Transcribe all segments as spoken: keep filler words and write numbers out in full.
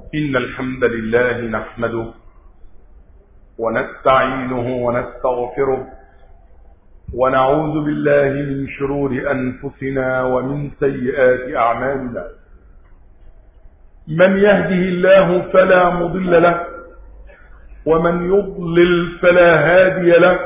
إن الحمد لله نحمده ونستعينه ونستغفره ونعوذ بالله من شرور أنفسنا ومن سيئات أعمالنا. من يهده الله فلا مضل له ومن يضلل فلا هادي له،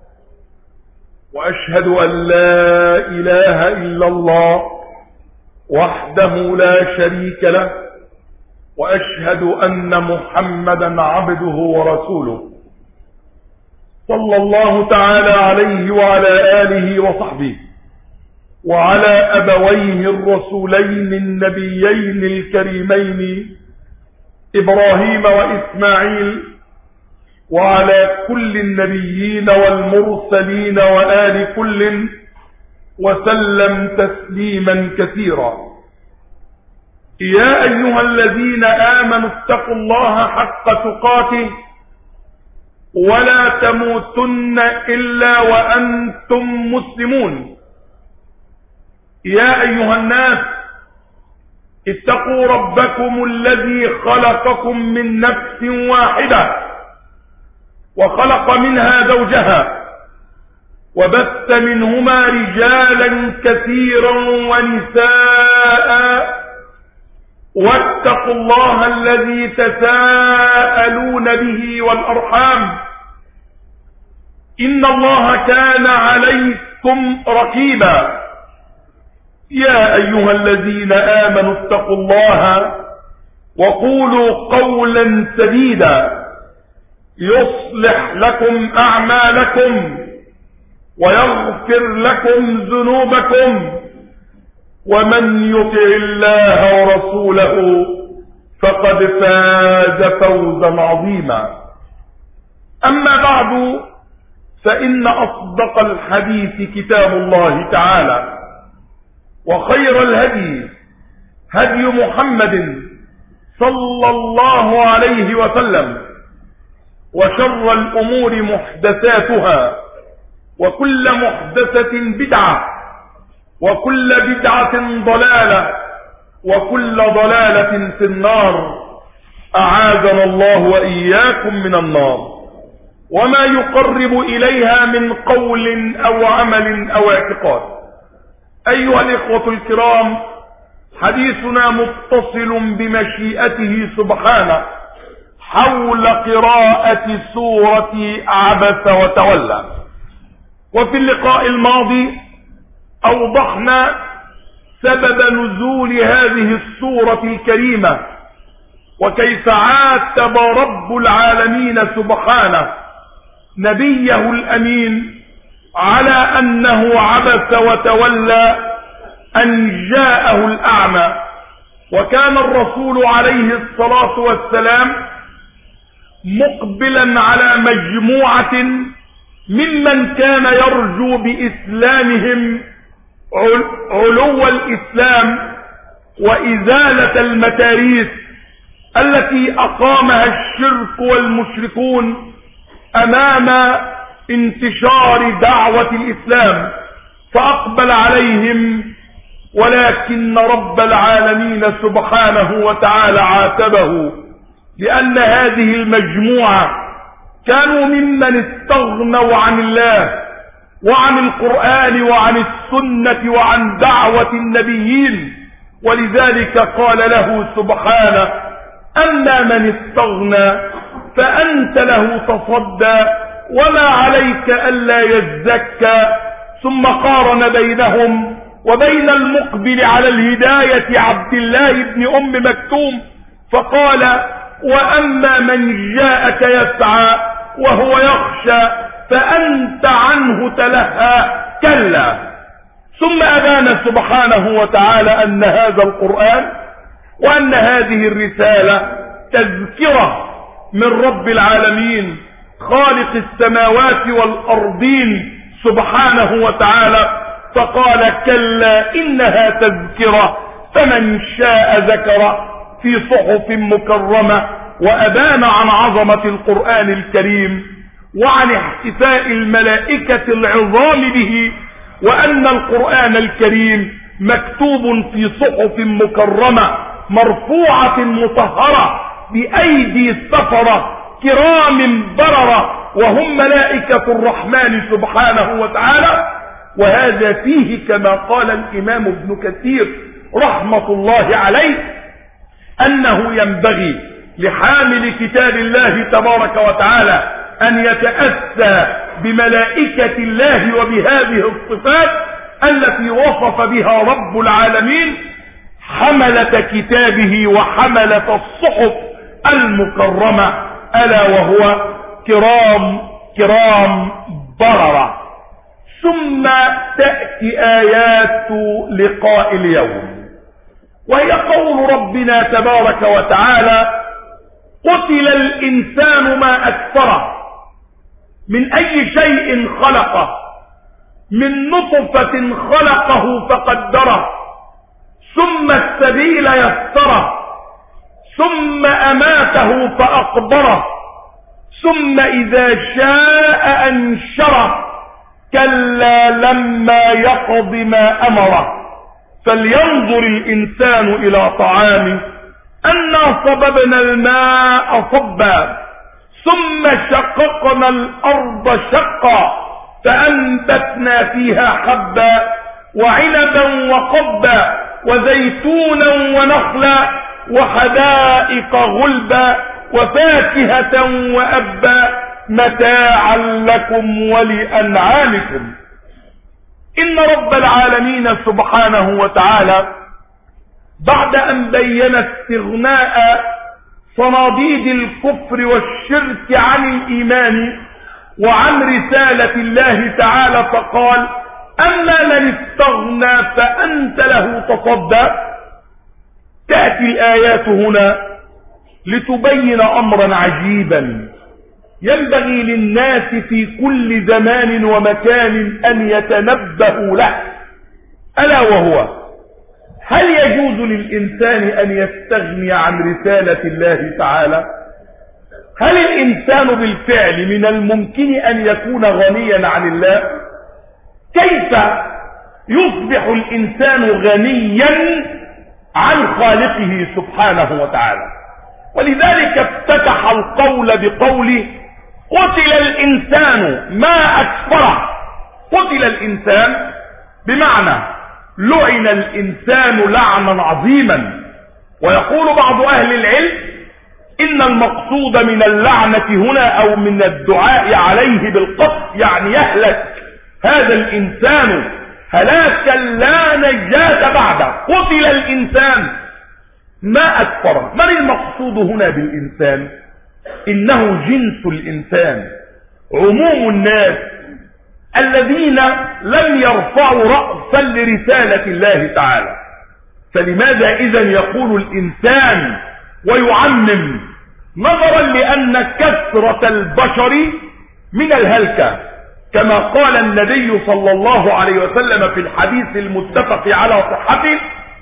وأشهد أن لا إله إلا الله وحده لا شريك له، وأشهد أن محمدا عبده ورسوله صلى الله تعالى عليه وعلى آله وصحبه وعلى أبويه الرسولين النبيين الكريمين إبراهيم وإسماعيل، وعلى كل النبيين والمرسلين وآل كل، وسلم تسليما كثيرا. يا أيها الذين آمنوا اتقوا الله حق تقاته ولا تموتن إلا وأنتم مسلمون. يا أيها الناس اتقوا ربكم الذي خلقكم من نفس واحدة وخلق منها زوجها وبث منهما رجالا كثيرا ونساء، واتقوا الله الذي تساءلون به والأرحام إن الله كان عليكم رقيبا. يا أيها الذين آمنوا اتقوا الله وقولوا قولا سديدا يصلح لكم أعمالكم ويغفر لكم ذنوبكم، ومن يطع الله ورسوله فقد فاز فوزا عظيما. أما بعد، فإن أصدق الحديث كتاب الله تعالى، وخير الهدي هدي محمد صلى الله عليه وسلم، وشر الأمور محدثاتها، وكل محدثة بدعة، وكل بدعة ضلالة، وكل ضلالة في النار. أعاذنا الله وإياكم من النار وما يقرب إليها من قول أو عمل أو اعتقاد. أيها الإخوة الكرام، حديثنا متصل بمشيئته سبحانه حول قراءة سورة عبس وتولى. وفي اللقاء الماضي أوضحنا سبب نزول هذه السورة الكريمة، وكيف عاتب رب العالمين سبحانه نبيه الأمين على أنه عبس وتولى أن جاءه الأعمى. وكان الرسول عليه الصلاة والسلام مقبلا على مجموعة ممن كان يرجو بإسلامهم علو الإسلام وإزالة المتاريس التي أقامها الشرك والمشركون أمام انتشار دعوة الإسلام، فأقبل عليهم، ولكن رب العالمين سبحانه وتعالى عاتبه لأن هذه المجموعة كانوا ممن استغنوا عن الله وعن القرآن وعن السنة وعن دعوة النبيين، ولذلك قال له سبحانه: أما من استغنى فأنت له تصدى وما عليك ألا يزكى. ثم قارن بينهم وبين المقبل على الهداية عبد الله بن أم مكتوم فقال: وأما من جاءك يسعى وهو يخشى فأنت عنه تلهى كلا. ثم أبان سبحانه وتعالى أن هذا القرآن وأن هذه الرسالة تذكرة من رب العالمين خالق السماوات والأرضين سبحانه وتعالى، فقال: كلا إنها تذكرة فمن شاء ذكره في صحف مكرمة. وأبان عن عظمة القرآن الكريم وعن احتفاء الملائكة العظام به، وأن القرآن الكريم مكتوب في صحف مكرمة مرفوعة مطهرة بأيدي سفرة كرام بررة وهم ملائكة الرحمن سبحانه وتعالى. وهذا فيه كما قال الإمام ابن كثير رحمة الله عليه أنه ينبغي لحامل كتاب الله تبارك وتعالى أن يتأسى بملائكة الله وبهذه الصفات التي وصف بها رب العالمين حملة كتابه وحملة الصحف المكرمة، ألا وهو كرام كرام بررة. ثم تأتي آيات لقاء اليوم، وهي قول ربنا تبارك وتعالى: قتل الإنسان ما أكفره، من أي شيء خلقه، من نطفة خلقه فقدره، ثم السبيل يسره، ثم أماته فأقبره، ثم إذا شاء أنشره، كلا لما يقض ما أمره، فلينظر الإنسان إلى طعامه أنا صببنا الماء صبا، ثم شققنا الأرض شقا، فأنبتنا فيها حبا وعنبا وقبا وزيتونا ونخلا وحدائق غلبا وفاكهة وأبا متاعا لكم ولأنعامكم. إن رب العالمين سبحانه وتعالى بعد أن بين استغناء صناديد الكفر والشرك عن الإيمان وعن رسالة الله تعالى فقال: أما من استغنى فأنت له تصدى. تأتي الآيات هنا لتبين أمرا عجيبا ينبغي للناس في كل زمان ومكان أن يتنبهوا له، ألا وهو: هل يجوز للإنسان أن يستغني عن رسالة الله تعالى؟ هل الإنسان بالفعل من الممكن أن يكون غنيا عن الله؟ كيف يصبح الإنسان غنيا عن خالقه سبحانه وتعالى؟ ولذلك افتتح القول بقوله: قتل الإنسان ما أكفره. قتل الإنسان بمعنى لعن الإنسان لعنا عظيما. ويقول بعض أهل العلم إن المقصود من اللعنة هنا أو من الدعاء عليه بالقتل يعني يهلك هذا الإنسان هلاكا لا نجاة بعده. قتل الإنسان ما أكفره. من المقصود هنا بالإنسان؟ إنه جنس الإنسان، عموم الناس الذين لم يرفعوا رأسا لرسالة الله تعالى. فلماذا إذن يقول الإنسان ويعمم؟ نظرا لأن كثرة البشر من الهلكة، كما قال النبي صلى الله عليه وسلم في الحديث المتفق على صحته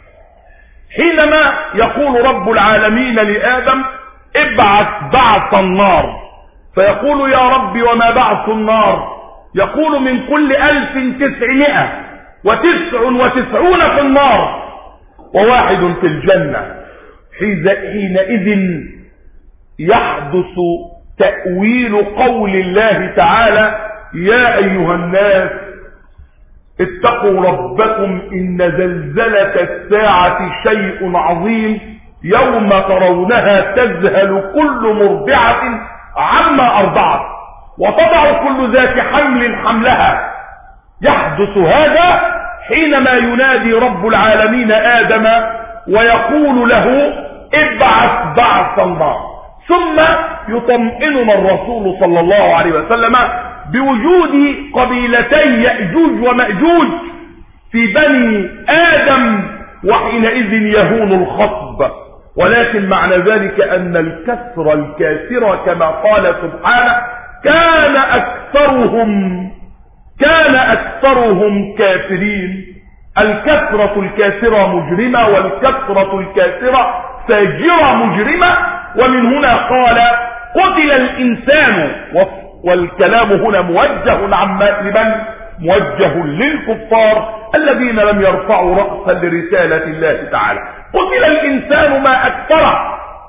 حينما يقول رب العالمين لآدم: ابعث بعث النار. فيقول: يا رب وما بعث النار؟ يقول: من كل ألف تسعمائة وتسع وتسعون في النار وواحد في الجنة. حينئذ يحدث تأويل قول الله تعالى: يا أيها الناس اتقوا ربكم إن زلزلة الساعة شيء عظيم يوم ترونها تذهل كل مرضعة عما أرضعت وتضع كل ذات حمل حملها. يحدث هذا حينما ينادي رب العالمين آدم ويقول له: ابعث بعث النار. ثم يطمئننا الرسول صلى الله عليه وسلم بوجود قبيلتي يأجوج ومأجوج في بني آدم، وحينئذ يهون الخطب. ولكن معنى ذلك أن الكثرة الكاثرة كما قال سبحانه: كان أكثرهم كان أكثرهم كافرين. الكثرة الكاثرة مجرمة، والكثرة الكاثرة فاجرة مجرمة. ومن هنا قال: قتل الإنسان، والكلام هنا موجه عن لمن؟ موجه للكفار الذين لم يرفعوا رأسا لرسالة الله تعالى. قتل الإنسان ما أكفره.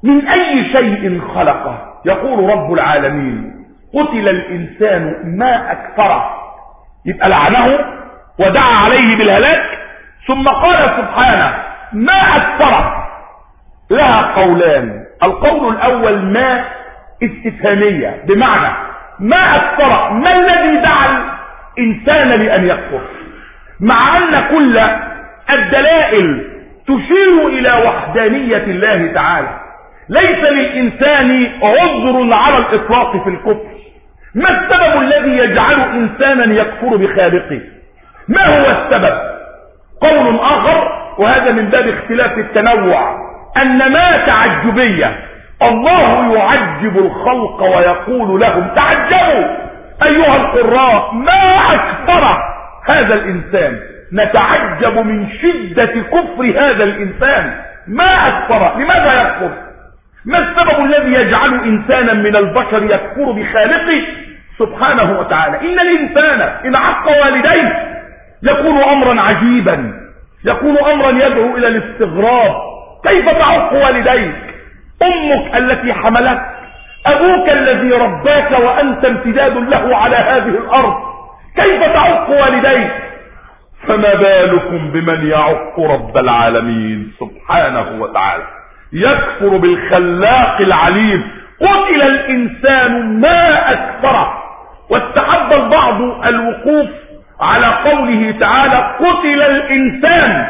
من أي شيء خلقه. يقول رب العالمين قتل الإنسان ما أكفره، يبقى لعنه ودعا عليه بالهلاك، ثم قال سبحانه ما أكفره. لها قولان، القول الأول ما استفهامية، بمعنى ما أكفره، ما الذي دعا الإنسان لأن يكفر، مع أن كل الدلائل تشير إلى وحدانية الله تعالى. ليس للإنسان عذر على الإطلاق في الكفر. ما السبب الذي يجعل إنسانا يكفر بخالقه؟ ما هو السبب؟ قول آخر، وهذا من باب اختلاف التنوع، أن ما تعجبية، الله يعجب الخلق ويقول لهم تعجبوا أيها القراء ما أكثر هذا الإنسان، نتعجب من شدة كفر هذا الإنسان، ما أكثر. لماذا يكفر؟ ما السبب الذي يجعل إنسانا من البشر يكفر بخالقه سبحانه وتعالى؟ إن الإنسان إن عق والديه يكون أمرا عجيبا، يكون أمرا يدعو إلى الاستغراب. كيف تعق والديك؟ أمك التي حملت، أبوك الذي رباك وأنت امتداد له على هذه الأرض، كيف تعق والديك؟ فما بالكم بمن يعق رب العالمين سبحانه وتعالى، يكفر بالخلاق العليم. قتل الإنسان ما أكفره. واستحب البعض الوقوف على قوله تعالى قتل الإنسان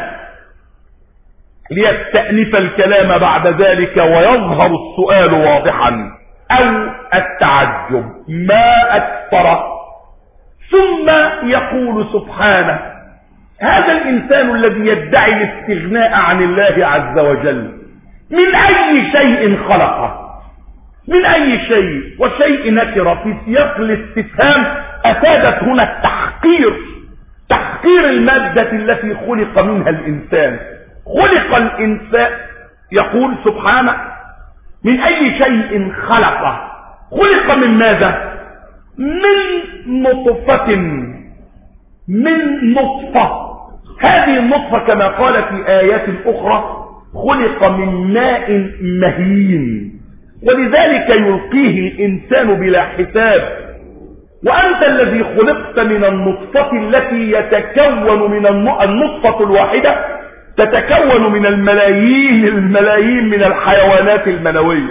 ليستأنف الكلام بعد ذلك ويظهر السؤال واضحا، أو التعجب ما أكفره. ثم يقول سبحانه هذا الإنسان الذي يدعي الاستغناء عن الله عز وجل من أي شيء خلقه؟ من أي شيء؟ وشيء نكر في سياق الاستفهام أفادت هنا التحقير، تحقير المادة التي خلق منها الإنسان. خلق الإنسان، يقول سبحانه من أي شيء خلقه. خلق من ماذا؟ من نطفة، من نطفة. هذه النطفة كما قال في آيات أخرى خلق من ماء مهين، ولذلك يلقيه الإنسان بلا حساب. وأنت الذي خلقت من النطفة التي يتكون من النطفة الواحدة تتكون من الملايين الملايين من الحيوانات المنوية.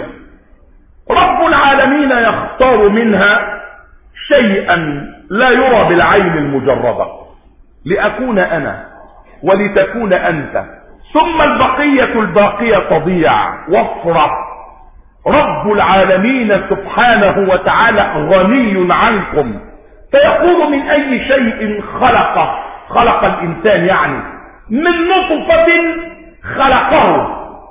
رب العالمين يختار منها شيئا لا يرى بالعين المجردة، لأكون أنا ولتكون أنت، ثم البقية الباقية تضيع وافرح. رب العالمين سبحانه وتعالى غني عنكم، فيقول من أي شيء خلقه، خلق الإنسان يعني من نطفة خلقه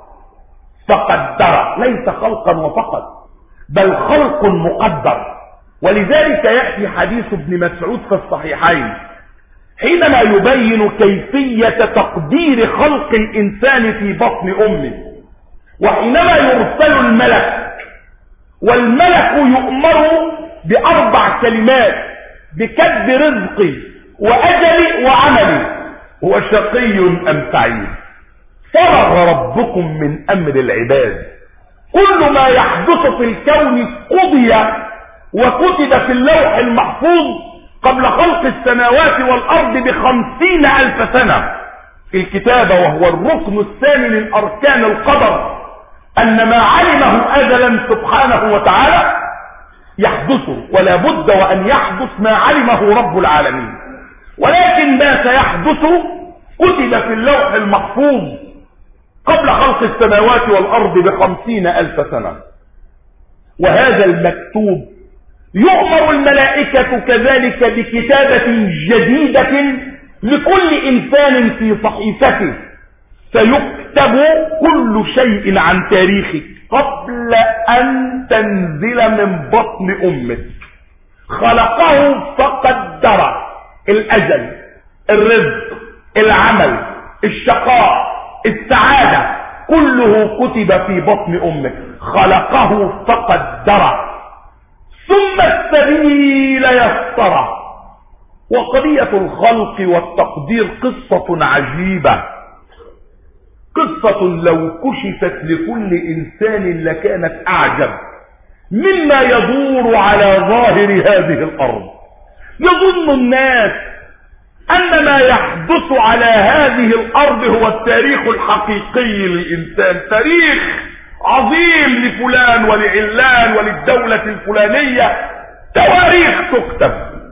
فقدره، ليس خلقا وفقط بل خلق مقدر. ولذلك يأتي حديث ابن مسعود في الصحيحين حينما يبين كيفية تقدير خلق الإنسان في بطن أمه، وحينما يرسل الملك والملك يؤمر بأربع كلمات بكتب رزقه وأجله وعمله، هو شقي أم سعيد. فرغ ربكم من أمر العباد، كل ما يحدث في الكون قضي وكتب في اللوح المحفوظ قبل خلق السماوات والأرض بخمسين ألف سنة في الكتابة، وهو الركن الثاني من أركان القدر، أن ما علمه أزلا سبحانه وتعالى يحدث، ولا بد وأن يحدث ما علمه رب العالمين. ولكن ما سيحدث كتب في اللوح المحفوظ قبل خلق السماوات والأرض بخمسين ألف سنة. وهذا المكتوب يؤمر الملائكة كذلك بكتابة جديدة لكل إنسان في صحيفته، فيكتب كل شيء عن تاريخك قبل أن تنزل من بطن أمك. خلقه فقدره، الأجل، الرزق، العمل، الشقاء، السعادة، كله كتب في بطن أمك. خلقه فقدره، ثم السبيل يسره. وقضية الخلق والتقدير قصة عجيبة. قصة لو كشفت لكل إنسان لكانت أعجب مما يدور على ظاهر هذه الأرض. يظن الناس أن ما يحدث على هذه الأرض هو التاريخ الحقيقي للإنسان، تاريخ عظيم لفلان ولعلان وللدولة الفلانية، تواريخ تكتب.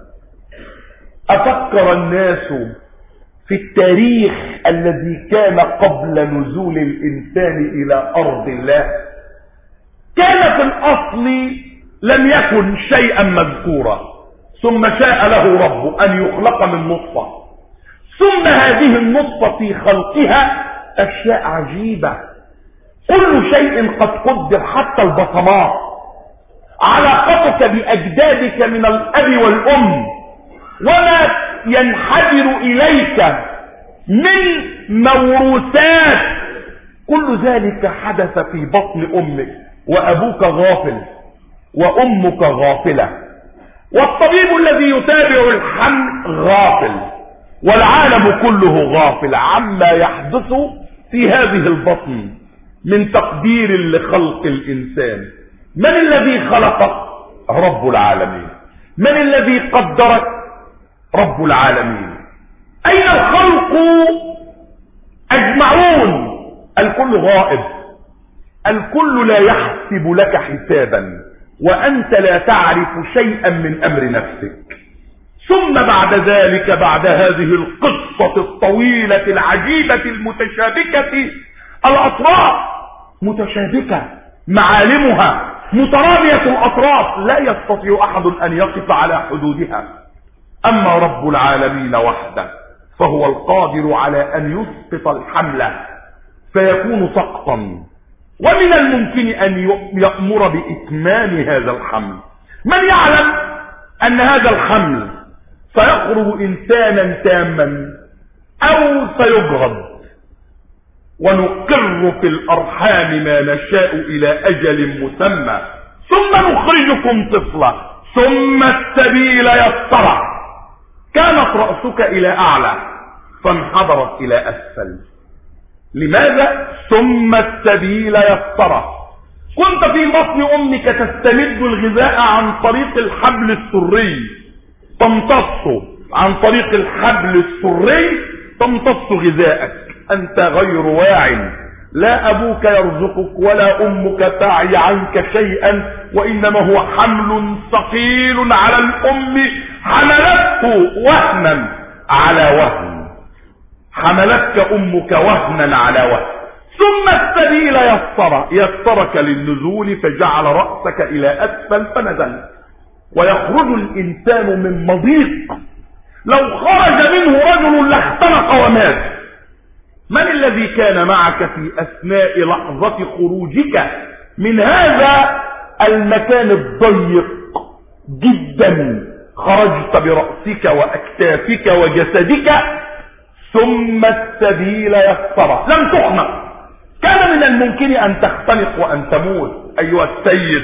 أفكر الناس في التاريخ الذي كان قبل نزول الإنسان إلى أرض الله؟ كان في الأصل لم يكن شيئا مذكورا، ثم شاء له رب أن يخلق من نطفة، ثم هذه النطفة في خلقها أشياء عجيبة، كل شيء قد قدر حتى البصمات، علاقتك بأجدادك من الأب والأم، وما ينحدر إليك من موروثات، كل ذلك حدث في بطن أمك، وأبوك غافل وأمك غافلة، والطبيب الذي يتابع الحمل غافل، والعالم كله غافل عما يحدث في هذه البطن من تقدير لخلق الإنسان. من الذي خلقك؟ رب العالمين. من الذي قدرك؟ رب العالمين. أين الخلق أجمعون؟ الكل غائب، الكل لا يحسب لك حسابا، وأنت لا تعرف شيئا من أمر نفسك. ثم بعد ذلك، بعد هذه القصة الطويلة العجيبة المتشابكة الأطراف، متشابكة معالمها مترامية الأطراف، لا يستطيع أحد أن يقف على حدودها. أما رب العالمين وحده فهو القادر على أن يسقط الحمل فيكون سقطا، ومن الممكن أن يأمر بإتمام هذا الحمل. من يعلم أن هذا الحمل سيخرج إنسانا تاما أو سيجهض، ونقر في الأرحام ما نشاء إلى أجل مسمى، ثم نخرجكم طفلا، ثم السبيل يسره. كانت رأسك إلى أعلى فانحدرت إلى أسفل. لماذا؟ ثم السبيل يسره. كنت في بطن أمك تستمد الغذاء عن طريق الحبل السري، تمتص عن طريق الحبل السري تمتص غذاءك، أنت غير واع، لا أبوك يرزقك ولا أمك تعي عنك شيئا، وإنما هو حمل ثقيل على الأم حملته وهنا على وهن، حملتك أمك وهنا على وهن. ثم السبيل يسر يسرك للنزول فجعل رأسك إلى أسفل فنزلت. ويخرج الإنسان من مضيق لو خرج منه رجل لاختنق ومات. من الذي كان معك في أثناء لحظة خروجك من هذا المكان الضيق جدا؟ خرجت برأسك وأكتافك وجسدك، ثم السبيل يسر، لم تخنق. كان من الممكن أن تختنق وأن تموت أيها السيد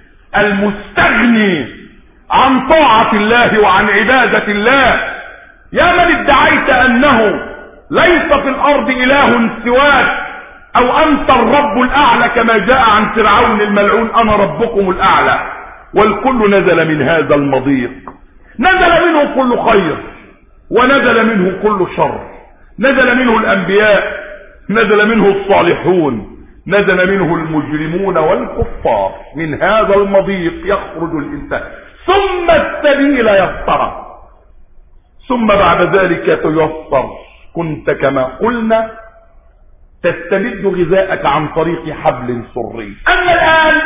المستغني عن طاعة الله وعن عبادة الله، يا من ادعيت أنه ليس في الأرض إله سواك، أو أنت الرب الأعلى كما جاء عن فرعون الملعون، أنا ربكم الأعلى. والكل نزل من هذا المضيق، نزل منه كل خير ونزل منه كل شر، نزل منه الأنبياء، نزل منه الصالحون، نزل منه المجرمون والكفار. من هذا المضيق يخرج الإنسان، ثم السبيل يسره، ثم بعد ذلك تيسر. كنت كما قلنا تستمد غذاءك عن طريق حبل سري، أما الآن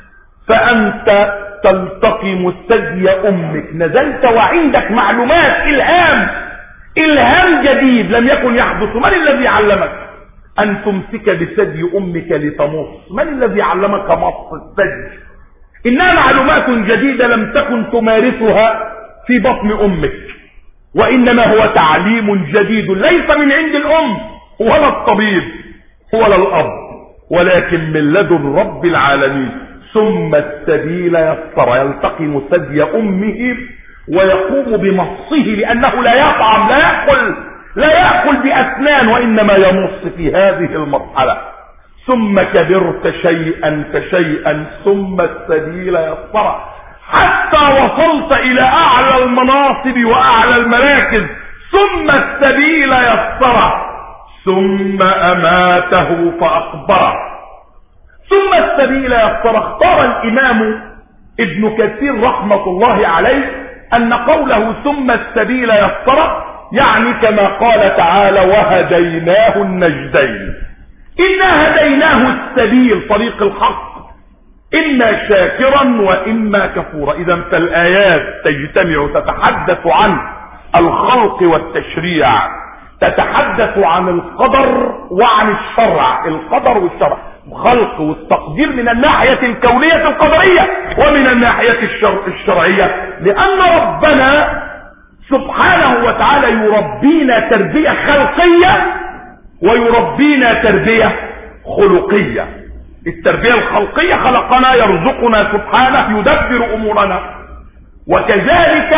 فأنت تلتقم ثدي أمك، نزلت وعندك معلومات، إلهام إلهام جديد لم يكن يحدث. من الذي علمك أن تمسك بثدي أمك لتمص؟ من الذي علمك مص الثدي؟ إنها معلومات جديدة لم تكن تمارسها في بطن أمك، وإنما هو تعليم جديد ليس من عند الأم ولا الطبيب ولا الأب، ولكن من لدن رب العالمين. ثم السبيل يسر، يلتقم ثدي أمه ويقوم بمصه، لأنه لا يطعم لا يأكل لا يأكل بأسنان وإنما يمص في هذه المرحلة. ثم كبرت شيئا فشيئا ثم السبيل يسره حتى وصلت إلى أعلى المناصب وأعلى المراكز ثم السبيل يسره ثم أماته فأقبره ثم السبيل يسره. اختار الإمام ابن كثير رحمة الله عليه أن قوله ثم السبيل يسره يعني كما قال تعالى وهديناه النجدين. إنا هديناه السبيل طريق الحق إما شاكرا وإما كفورا. إذا فالآيات تجتمع تتحدث عن الخلق والتشريع، تتحدث عن القدر وعن الشرع. القدر والشرع خلق والتقدير من الناحية الكونية القدرية ومن الناحية الشر الشرعية، لأن ربنا سبحانه وتعالى يربينا تربية خلقية ويربينا تربية خلقية. التربية الخلقية خلقنا يرزقنا سبحانه يدبر أمورنا، وكذلك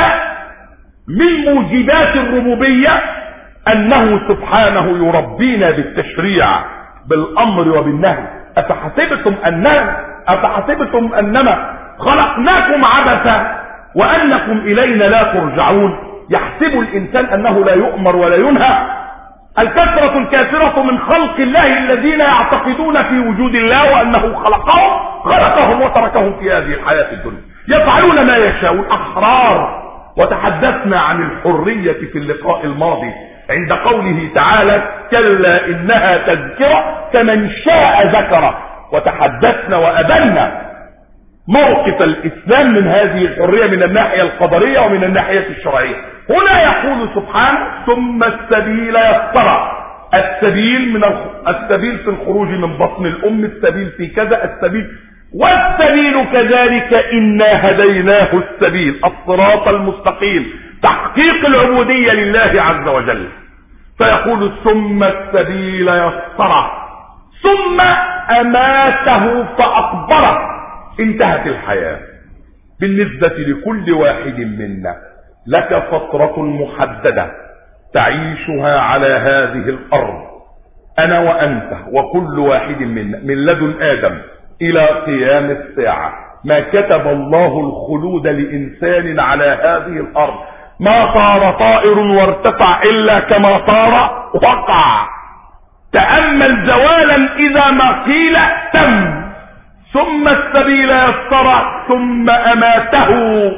من موجبات الربوبية أنه سبحانه يربينا بالتشريع بالأمر وبالنهي. أفحسبتم أننا أفحسبتم أنما خلقناكم عبثا وأنكم إلينا لا ترجعون. يحسب الإنسان أنه لا يؤمر ولا ينهى. الكثرة الكافرة من خلق الله الذين يعتقدون في وجود الله وأنه خلقهم خلقهم وتركهم في هذه الحياة الدنيا يفعلون ما يشاءون أحرار. وتحدثنا عن الحرية في اللقاء الماضي عند قوله تعالى كلا إنها تذكرة فمن شاء ذكره، وتحدثنا وأبنا موقف الإسلام من هذه الحرية من الناحية القدرية ومن الناحية الشرعية. هنا يقول سبحانه ثم السبيل يسره. السبيل من الخ... السبيل في الخروج من بطن الأم، السبيل في كذا، السبيل والسبيل كذلك إنا هديناه السبيل الصراط المستقيم، تحقيق العبودية لله عز وجل. فيقول ثم السبيل يسره ثم أماته فأقبره. انتهت الحياة بالنسبة لكل واحد منا. لك فترة محددة تعيشها على هذه الأرض أنا وأنت وكل واحد منا من لدن آدم إلى قيام الساعة. ما كتب الله الخلود لإنسان على هذه الأرض. ما طار طائر وارتفع إلا كما طار وقع. تأمل زوالا إذا ما قيل تم. ثم السبيل يسره ثم أماته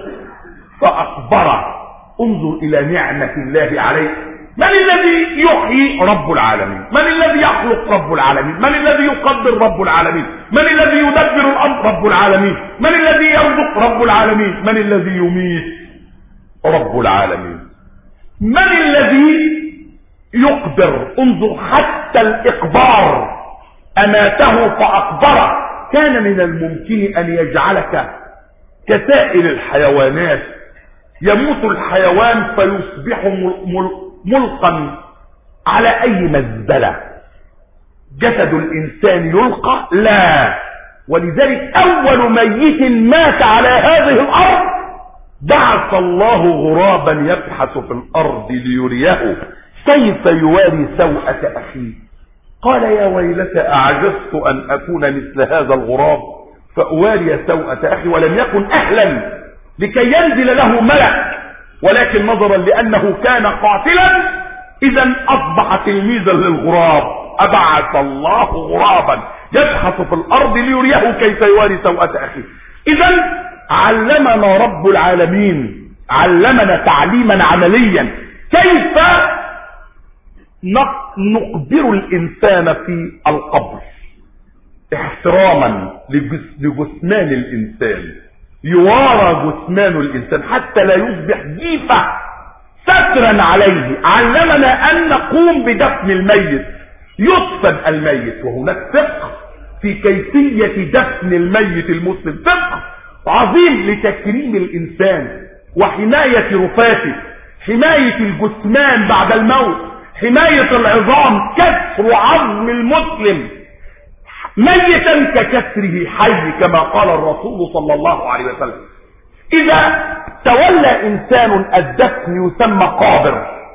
فأقبره. انظر إلى نعمة الله عليك. من الذي يحيي؟ رب العالمين. من الذي يخلق؟ رب العالمين. من الذي يقدر؟ رب العالمين. من الذي يدبر الأمر؟ رب العالمين. من الذي يرزق؟ رب العالمين. من الذي يميت؟ رب العالمين. من الذي يقدر؟ انظر حتى الإقبار أماته فأقبره. كان من الممكن أن يجعلك كسائر الحيوانات، يموت الحيوان فيصبح ملقا على أي مزبلة. جسد الإنسان يلقى؟ لا. ولذلك أول ميت مات على هذه الأرض بعث الله غرابا يبحث في الأرض ليريه كيف يواري سوءة أخيه. قال يا ويلتى أعجزت أن أكون مثل هذا الغراب فأواري سوءة أخي، ولم يكن أهلا لكي ينزل له ملك، ولكن نظرا لأنه كان قاتلا إذا أصبح تلميذا للغراب. أبعث الله غرابا يبحث في الأرض ليريه كيف يواري سوءة أخيه. إذا علمنا رب العالمين، علمنا تعليما عمليا كيف نقبر الإنسان في القبر احتراما لجثمان الإنسان. يوارى جثمان الإنسان حتى لا يصبح جيفة سترا عليه. علمنا أن نقوم بدفن الميت، يدفن الميت، وهناك فقه في كيفية دفن الميت المسلم، فقه عظيم لتكريم الإنسان وحماية رفاته، حماية الجثمان بعد الموت، حماية العظام، كسر عظم المسلم ميتا ككسره حي كما قال الرسول صلى الله عليه وسلم. إذا تولى إنسان الدفن يسمى قابر،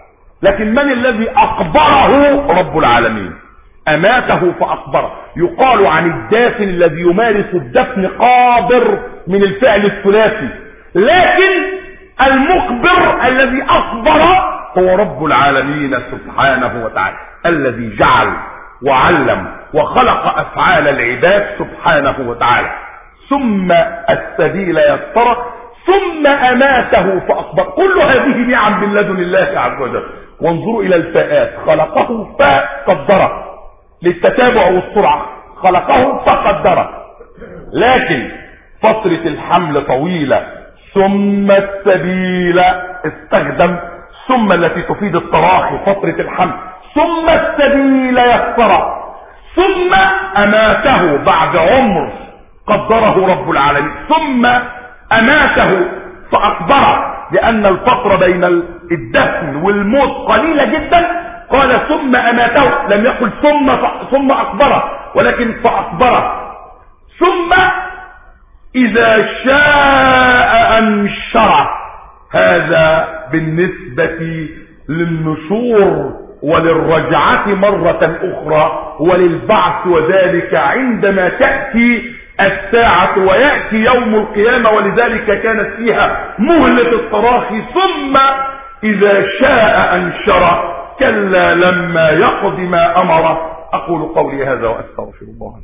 لكن من الذي أقبره؟ رب العالمين. أماته فأقبره. يقال عن الدافن الذي يمارس الدفن قابر من الفعل الثلاثي، لكن المقبر الذي أقبر هو رب العالمين سبحانه وتعالى، الذي جعل وعلم وخلق أفعال العباد سبحانه وتعالى. ثم السبيل يسره، ثم أماته فأقبر. كل هذه نعم من لدن الله عز وجل. وانظروا إلى الفاءات، خلقه فقدره للتتابع والسرعة، خلقه فقدره. لكن فترة الحمل طويلة، ثم السبيل استخدم ثم التي تفيد التراخي فترة الحمل، ثم السبيل يسره، ثم أماته بعد عمر قدره رب العالمين، ثم أماته فأقبره، لأن الفترة بين الدفن والموت قليلة جدا. قال ثم أماته، لم يقل ثم ثم أقبره، ولكن فأقبره. ثم إذا شاء أنشره. هذا بالنسبة للنشور وللرجعة مرة أخرى وللبعث، وذلك عندما تأتي الساعة ويأتي يوم القيامة، ولذلك كانت فيها مهلة التراخي. ثم إذا شاء أنشره، كلا لما يقض ما أمره. أقول قولي هذا وأستغفر الله.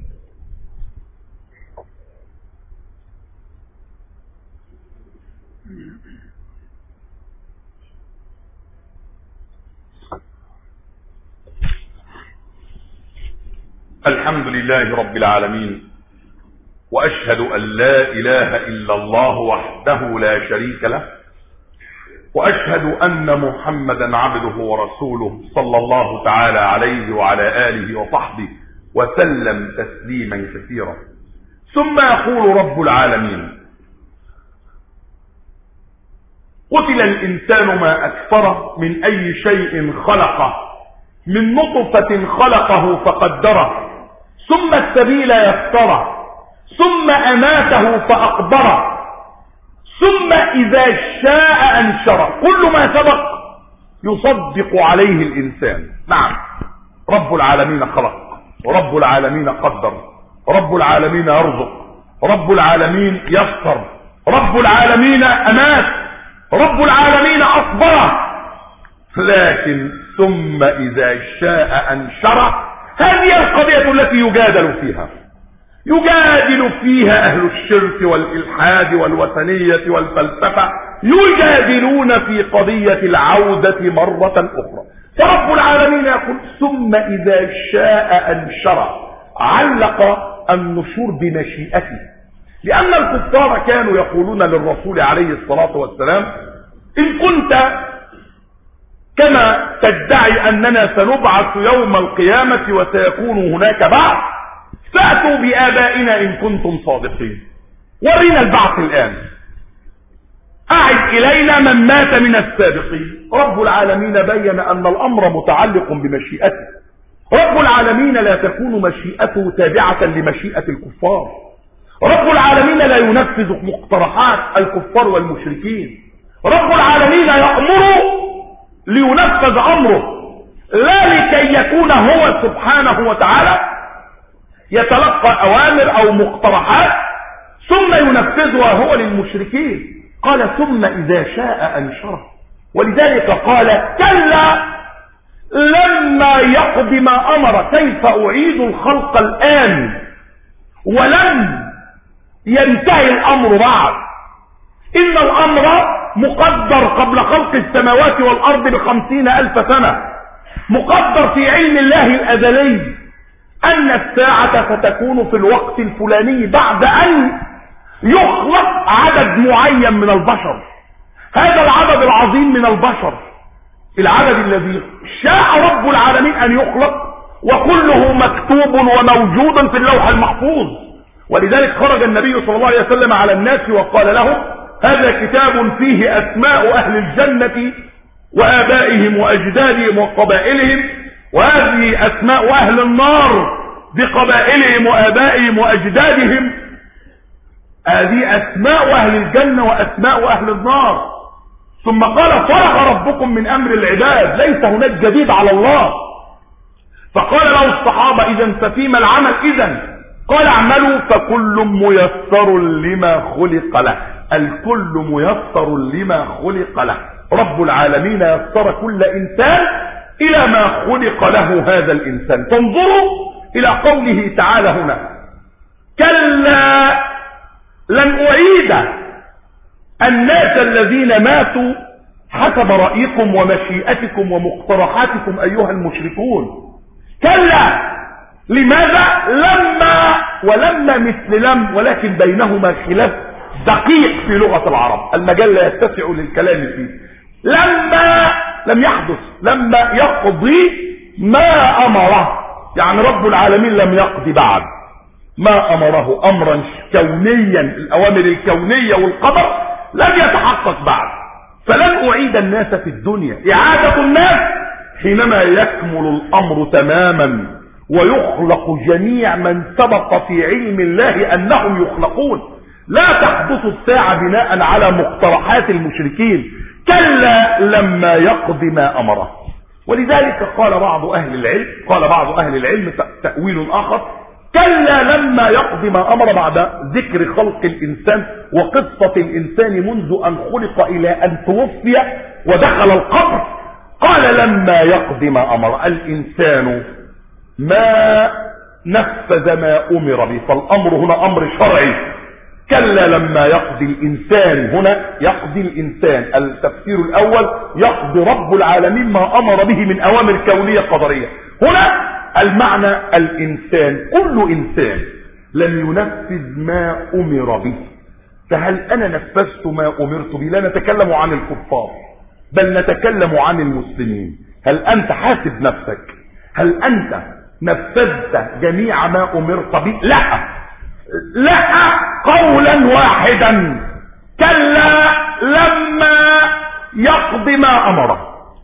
الحمد لله رب العالمين، وأشهد أن لا إله إلا الله وحده لا شريك له، وأشهد أن محمدا عبده ورسوله صلى الله تعالى عليه وعلى آله وصحبه وسلم تسليما كثيرا. ثم يقول رب العالمين: قتل الإنسان ما أكفره، من أي شيء خلقه، من نطفة خلقه فقدره، ثم السبيل يسره، ثم أماته فأقبره، ثم إذا شاء أنشره. كل ما سبق يصدق عليه الإنسان. نعم، رب العالمين خلق، ورب العالمين قدر، رب العالمين يرزق، رب العالمين يسر، رب العالمين أمات، رب العالمين أقبره. لكن ثم إذا شاء أنشره. هذه القضية التي يجادل فيها، يجادل فيها أهل الشرك والإلحاد والوثنية والفلسفة، يجادلون في قضية العودة مرة أخرى. فرب العالمين يقول ثم إذا شاء أنشره. علق النشور بمشيئته، لأن الكفار كانوا يقولون للرسول عليه الصلاة والسلام: إن كنت كما تدعي أننا سنبعث يوم القيامة وسيكون هناك بعث، فأتوا بآبائنا إن كنتم صادقين، ورنا البعث الآن، أعد إلينا من مات من السابقين. رب العالمين بين أن الأمر متعلق بمشيئته. رب العالمين لا تكون مشيئته تابعة لمشيئة الكفار. رب العالمين لا ينفذ مقترحات الكفار والمشركين. رب العالمين يأمر لينفذ أمره، لا لكي يكون هو سبحانه وتعالى يتلقى أوامر أو مقترحات ثم ينفذها هو للمشركين. قال ثم إذا شاء أنشره. ولذلك قال كلا لما يقض ما أمر. كيف أعيد الخلق الآن ولم ينتهي الأمر بعد؟ إن الأمر مقدر قبل خلق السماوات والأرض بخمسين ألف سنة، مقدر في علم الله الأزلي أن الساعة ستكون في الوقت الفلاني بعد أن يخلق عدد معين من البشر. هذا العدد العظيم من البشر، العدد الذي شاء رب العالمين أن يخلق، وكله مكتوب وموجود في اللوح المحفوظ. ولذلك خرج النبي صلى الله عليه وسلم على الناس وقال لهم: هذا كتاب فيه أسماء أهل الجنة وآبائهم وأجدادهم وقبائلهم، وهذه أسماء أهل النار بقبائلهم وآبائهم وأجدادهم. هذه أسماء أهل الجنة وأسماء أهل النار. ثم قال فرغ ربكم من امر العباد، ليس هناك جديد على الله. فقال له الصحابة اذا ففيما العمل؟ اذا قال اعملوا فكل ميسر لما خلق له. الكل ميسر لما خلق له. رب العالمين يسر كل انسان الى ما خلق له هذا الانسان. فانظروا الى قوله تعالى هنا كلا لن اعيد الناس الذين ماتوا حسب رأيكم ومشيئتكم ومقترحاتكم ايها المشركون. كلا لماذا؟ لما ولما مثل لم، ولكن بينهما خلاف دقيق في لغة العرب، المجال لا يتسع للكلام فيه. لما لم يحدث، لما يقضي ما امره، يعني رب العالمين لم يقضي بعد ما امره امرا كونيا، الاوامر الكونية والقدر لم يتحقق بعد. فلن اعيد الناس في الدنيا، اعادة الناس حينما يكمل الامر تماما ويخلق جميع من سبق في علم الله انهم يخلقون. لا تحدث الساعة بناء على مقترحات المشركين. كلا لما يقضي ما امره. ولذلك قال بعض اهل العلم قال بعض اهل العلم تأويل اخر: كلا لما يقضي ما امر، بعد ذكر خلق الانسان وقصة الانسان منذ ان خلق الى ان توفي ودخل القبر، قال لما يقضي ما امر. الانسان ما نفذ ما امر به، فالامر هنا امر شرعي. كلا لما يقضي الانسان، هنا يقضي الانسان، التفسير الاول يقضي رب العالمين ما امر به من اوامر كونية قدرية. هنا المعنى الانسان، كل انسان لم ينفذ ما امر به. فهل انا نفذت ما امرت به؟ لا نتكلم عن الكفار بل نتكلم عن المسلمين. هل انت حاسب نفسك؟ هل انت نفذت جميع ما امرت به؟ لا لا، قولا واحدا: كلا لما يقضي ما امره،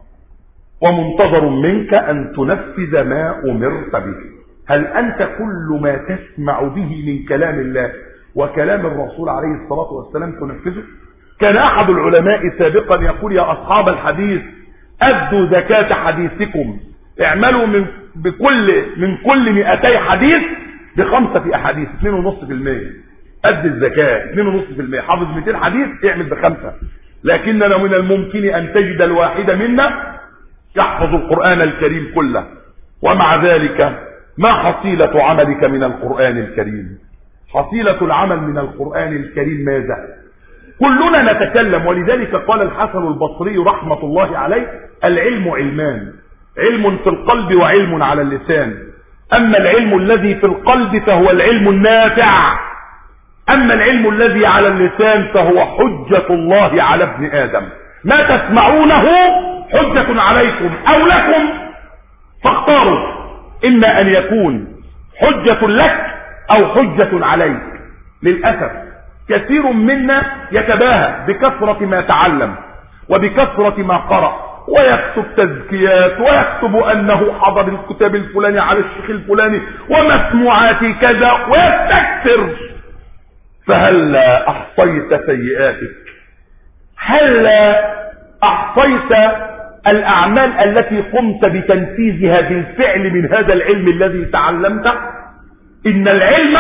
ومنتظر منك ان تنفذ ما امرت به. هل انت كل ما تسمع به من كلام الله وكلام الرسول عليه الصلاة والسلام تنفذه؟ كان احد العلماء سابقا يقول: يا اصحاب الحديث ادوا زكاة حديثكم، اعملوا من بكل من كل مئتي حديث بخمسة في احاديث، اثنين ونص في المية. ادي الزكاة اثنين ونص في المية، حافظ مئتين حديث اعمل بخمسة. لكننا من الممكن ان تجد الواحد منا يحفظ القرآن الكريم كله، ومع ذلك ما حصيلة عملك من القرآن الكريم؟ حصيلة العمل من القرآن الكريم ماذا؟ كلنا نتكلم. ولذلك قال الحسن البصري رحمة الله عليه: العلم علمان، علم في القلب وعلم على اللسان. اما العلم الذي في القلب فهو العلم النافع، اما العلم الذي على اللسان فهو حجة الله على ابن ادم. ما تسمعونه حجة عليكم او لكم، فاختاروا، اما ان يكون حجة لك او حجة عليك. للأسف كثير منا يتباهى بكثرة ما تعلم وبكثرة ما قرأ، ويكتب تزكيات ويكتب انه حضر الكتاب الفلاني على الشيخ الفلاني ومسموعات كذا ويستكثر. فهل احصيت سيئاتك؟ هل احصيت الاعمال التي قمت بتنفيذها بالفعل من هذا العلم الذي تعلمته؟ ان العلم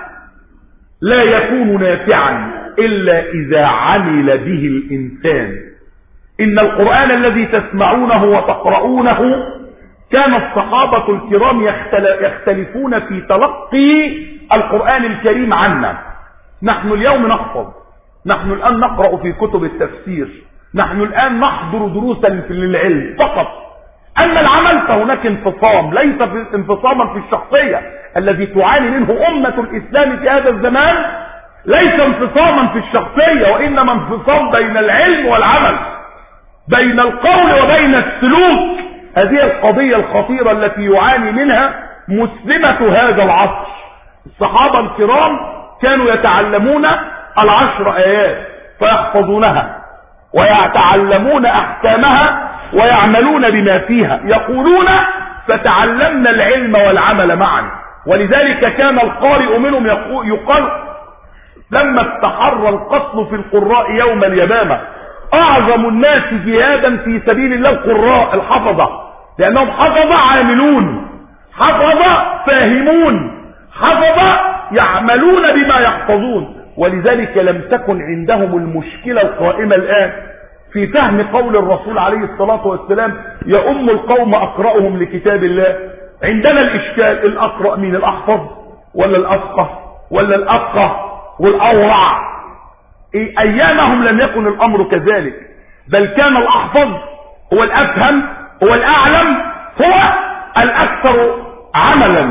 لا يكون نافعا الا اذا عمل به الانسان. ان القرآن الذي تسمعونه وتقرؤونه كان الصحابة الكرام يختلفون في تلقي القرآن الكريم عنا. نحن اليوم نحفظ، نحن الآن نقرأ في كتب التفسير، نحن الآن نحضر دروسا للعلم فقط. أما العمل فهناك انفصام، ليس انفصاما في الشخصية الذي تعاني منه أمة الإسلام في هذا الزمان، ليس انفصاما في الشخصية، وإنما انفصام بين العلم والعمل، بين القول وبين السلوك. هذه القضية الخطيرة التي يعاني منها مسلمة هذا العصر. الصحابة الكرام كانوا يتعلمون العشر آيات فيحفظونها ويتعلمون أحكامها ويعملون بما فيها، يقولون فتعلمنا العلم والعمل معا. ولذلك كان القارئ منهم يقال لما استحر القتل في القراء يوم اليمامة اعظم الناس جهادا في سبيل الله القراء الحفظة، لانهم حفظة عاملون، حفظة فاهمون، حفظة يعملون بما يحفظون. ولذلك لم تكن عندهم المشكلة القائمة الآن في فهم قول الرسول عليه الصلاة والسلام يا أم القوم أقرأهم لكتاب الله. عندنا الإشكال، الأقرأ مين؟ الأحفظ ولا الأفقه ولا الأفقه والأورع؟ إيه أيامهم لم يكن الأمر كذلك، بل كان الأحفظ هو الأفهم، هو الأعلم، هو الأكثر عملا.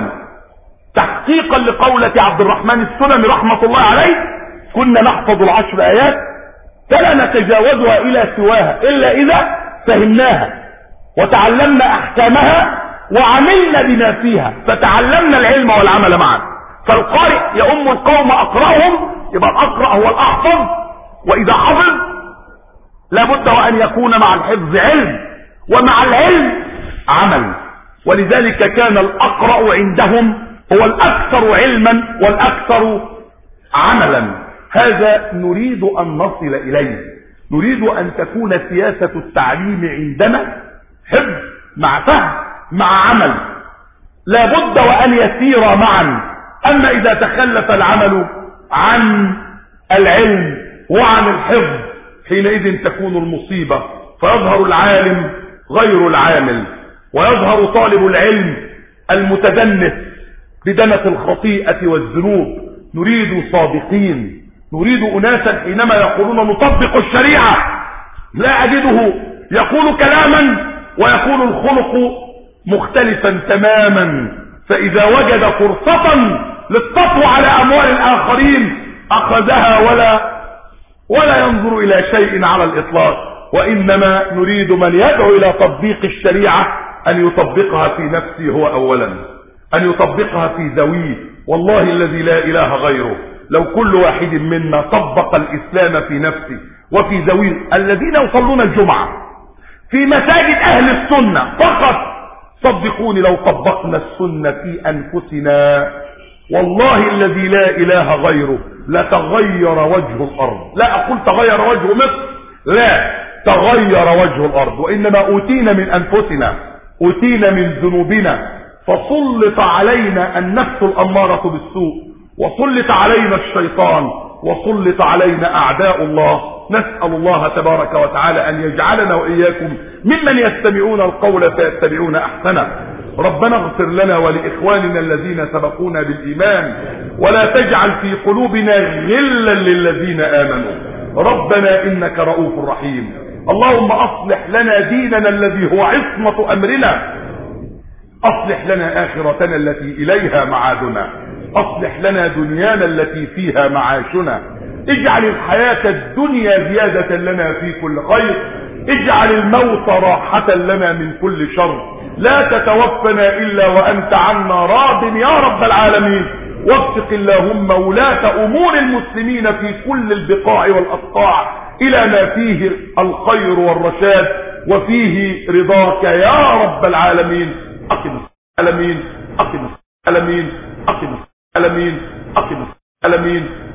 تحقيقا لقولة عبد الرحمن السلمي رحمة الله عليه: كنا نحفظ العشر آيات فلا نتجاوزها إلى سواها إلا إذا فهمناها وتعلمنا أحكامها وعملنا بما فيها، فتعلمنا العلم والعمل معا. فالقارئ يا أم القوم أقرأهم، يبقى الأقرأ هو الأحفظ، وإذا حفظ لابد وأن يكون مع الحفظ علم، ومع العلم عمل. ولذلك كان الأقرأ عندهم هو الأكثر علما والأكثر عملا. هذا نريد أن نصل إليه، نريد أن تكون سياسة التعليم عندنا حفظ مع فهم مع عمل، لا بد وأن يسير معا. أما إذا تخلف العمل عن العلم وعن الحفظ حينئذ تكون المصيبة، فيظهر العالم غير العامل، ويظهر طالب العلم المتدنس بدنة الخطيئة والذنوب. نريد صادقين، نريد أناسا حينما يقولون نطبق الشريعة لا أجده يقول كلاما ويكون الخلق مختلفا تماما، فإذا وجد فرصة للتطوع على أموال الآخرين أخذها ولا ولا ينظر إلى شيء على الإطلاق. وإنما نريد من يدعو إلى تطبيق الشريعة أن يطبقها في نفسه هو أولا، أن يطبقها في ذويه. والله الذي لا إله غيره لو كل واحد منا طبق الإسلام في نفسه وفي ذويه، الذين يصلون الجمعة في مساجد أهل السنة فقط، صدقوني لو طبقنا السنة في أنفسنا والله الذي لا إله غيره لتغير وجه الأرض. لا أقول تغير وجه مصر، لا، تغير وجه الأرض. وإنما أوتينا من أنفسنا، أوتينا من ذنوبنا، فسلط علينا النفس الأمارة بالسوء، وسلط علينا الشيطان، وسلط علينا أعداء الله. نسأل الله تبارك وتعالى أن يجعلنا وإياكم ممن يستمعون القول فيتبعون أحسنه. ربنا اغفر لنا ولإخواننا الذين سبقونا بالإيمان، ولا تجعل في قلوبنا غلا للذين آمنوا. ربنا إنك رؤوف رحيم. اللهم أصلح لنا ديننا الذي هو عصمة أمرنا، أصلح لنا آخرتنا التي إليها معادنا، أصلح لنا دنيانا التي فيها معاشنا، اجعل الحياة الدنيا زيادة لنا في كل خير، اجعل الموت راحة لنا من كل شر، لا تتوفنا إلا وأنت عنا راض يا رب العالمين. وفق اللهم ولاة أمور المسلمين في كل البقاع والأقطاع إلى ما فيه الخير والرشاد وفيه رضاك يا رب العالمين. أقم العالمين، أقم العالمين، أقم العالمين، أقم العالمين.